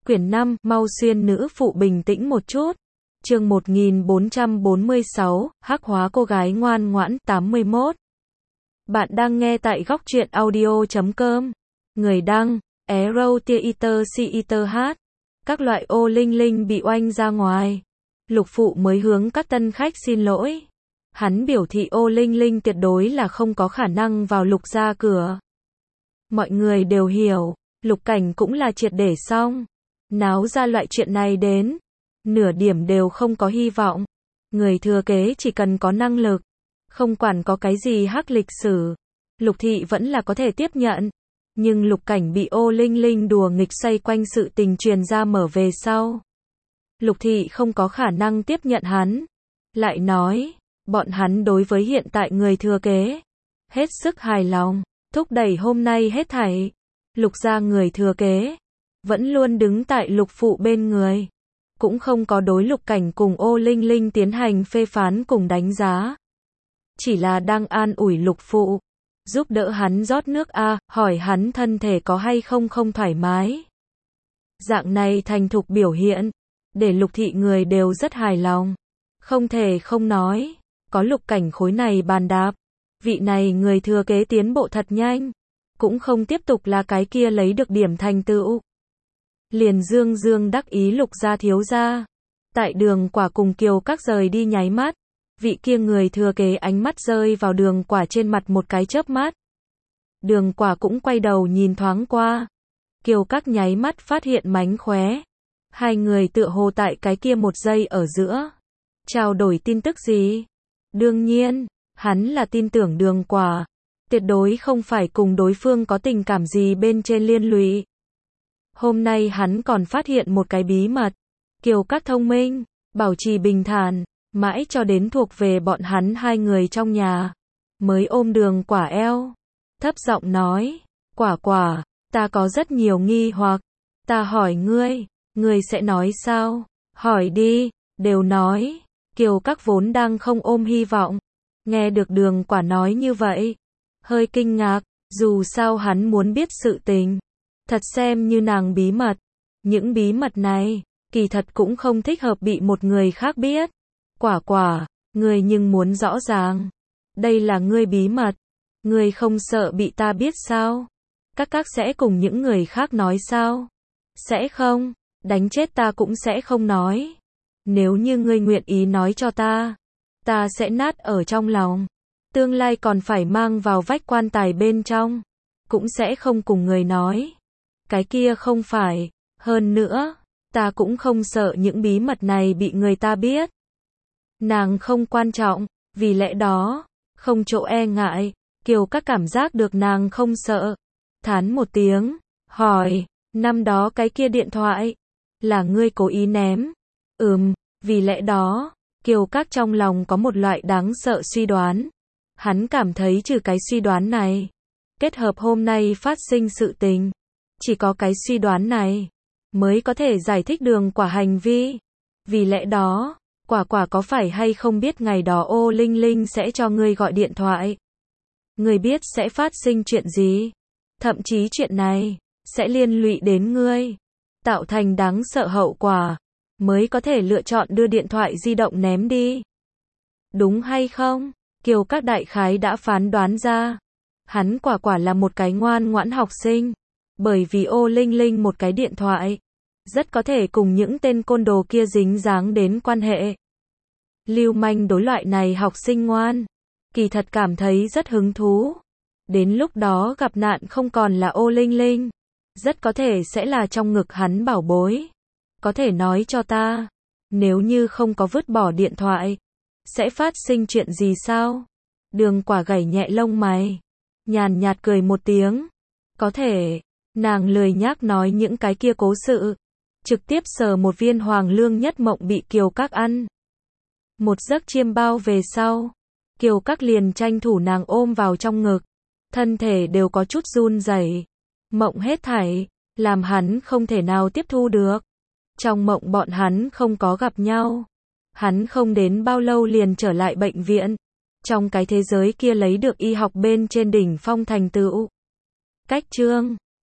Quyển 5, mau xuyên nữ phụ bình tĩnh một chút. Chương 1446, hắc hóa cô gái ngoan ngoãn, 81. Bạn đang nghe tại góc truyện audio.com. Người đăng, Arrow Theater CETH. Các loại ô linh linh bị oanh ra ngoài. Lục phụ mới hướng các tân khách xin lỗi. Hắn biểu thị ô linh linh tuyệt đối là không có khả năng vào lục gia cửa. Mọi người đều hiểu, Lục Cảnh cũng là triệt để xong. Náo ra loại chuyện này đến, nửa điểm đều không có hy vọng. Người thừa kế chỉ cần có năng lực, không quản có cái gì hắc lịch sử, Lục Thị vẫn là có thể tiếp nhận. Nhưng Lục Cảnh bị ô linh linh đùa nghịch xoay quanh sự tình truyền ra mở về sau. Lục Thị không có khả năng tiếp nhận hắn. Lại nói, bọn hắn đối với hiện tại người thừa kế hết sức hài lòng, thúc đẩy hôm nay hết thảy. Lục gia người thừa kế vẫn luôn đứng tại Lục phụ bên người, cũng không có đối Lục Cảnh cùng ô linh linh tiến hành phê phán cùng đánh giá. Chỉ là đang an ủi Lục phụ, giúp đỡ hắn rót nước hỏi hắn thân thể có hay không không thoải mái. Dạng này thành thục biểu hiện, để Lục Thị người đều rất hài lòng. Không thể không nói, có Lục Cảnh khối này bàn đạp, vị này người thừa kế tiến bộ thật nhanh, cũng không tiếp tục là cái kia lấy được điểm thành tựu. Liền dương dương đắc ý Lục gia thiếu gia. Tại Đường Quả cùng Kiều Các rời đi nháy mắt, vị kia người thừa kế ánh mắt rơi vào Đường Quả trên mặt một cái chớp mắt. Đường Quả cũng quay đầu nhìn thoáng qua. Kiều Các nháy mắt phát hiện mánh khóe. Hai người tựa hồ tại cái kia một giây ở giữa trao đổi tin tức gì. Đương nhiên, hắn là tin tưởng Đường Quả, tuyệt đối không phải cùng đối phương có tình cảm gì bên trên liên lụy. Hôm nay hắn còn phát hiện một cái bí mật. Kiều Các thông minh, bảo trì bình thản, mãi cho đến thuộc về bọn hắn hai người trong nhà, mới ôm Đường Quả eo, thấp giọng nói, Quả, ta có rất nhiều nghi hoặc, ta hỏi ngươi sẽ nói sao? Hỏi đi, đều nói. Kiều Các vốn đang không ôm hy vọng, nghe được Đường Quả nói như vậy, hơi kinh ngạc, dù sao hắn muốn biết sự tình, thật xem như nàng bí mật. Những bí mật này, kỳ thật cũng không thích hợp bị một người khác biết. Quả, ngươi nhưng muốn rõ ràng, đây là ngươi bí mật, ngươi không sợ bị ta biết sao? Các sẽ cùng những người khác nói sao? Sẽ không, đánh chết ta cũng sẽ không nói. Nếu như ngươi nguyện ý nói cho ta sẽ nát ở trong lòng. Tương lai còn phải mang vào vách quan tài bên trong, cũng sẽ không cùng người nói. Cái kia không phải, hơn nữa, ta cũng không sợ những bí mật này bị người ta biết. Nàng không quan trọng, vì lẽ đó, không chỗ e ngại. Kiều Các cảm giác được nàng không sợ, thán một tiếng, hỏi, năm đó cái kia điện thoại, là ngươi cố ý ném? Vì lẽ đó, Kiều Các trong lòng có một loại đáng sợ suy đoán. Hắn cảm thấy trừ cái suy đoán này, kết hợp hôm nay phát sinh sự tình, chỉ có cái suy đoán này mới có thể giải thích Đường Quả hành vi. Vì lẽ đó, Quả có phải hay không biết ngày đó ô linh linh sẽ cho ngươi gọi điện thoại? Ngươi biết sẽ phát sinh chuyện gì? Thậm chí chuyện này sẽ liên lụy đến ngươi, tạo thành đáng sợ hậu quả, mới có thể lựa chọn đưa điện thoại di động ném đi. Đúng hay không? Kiều Các đại khái đã phán đoán ra. Hắn quả là một cái ngoan ngoãn học sinh. Bởi vì ô linh linh một cái điện thoại, rất có thể cùng những tên côn đồ kia dính dáng đến quan hệ. Lưu manh đối loại này học sinh ngoan, kỳ thật cảm thấy rất hứng thú. Đến lúc đó gặp nạn không còn là ô linh linh, rất có thể sẽ là trong ngực hắn bảo bối. Có thể nói cho ta, nếu như không có vứt bỏ điện thoại, sẽ phát sinh chuyện gì sao? Đường Quả gảy nhẹ lông mày, nhàn nhạt cười một tiếng. Có thể, nàng lười nhác nói những cái kia cố sự, trực tiếp sờ một viên hoàng lương nhất mộng bị Kiều Các ăn. Một giấc chiêm bao về sau, Kiều Các liền tranh thủ nàng ôm vào trong ngực, thân thể đều có chút run rẩy. Mộng hết thảy, làm hắn không thể nào tiếp thu được. Trong mộng bọn hắn không có gặp nhau. Hắn không đến bao lâu liền trở lại bệnh viện. Trong cái thế giới kia lấy được y học bên trên đỉnh phong thành tựu. Cách chương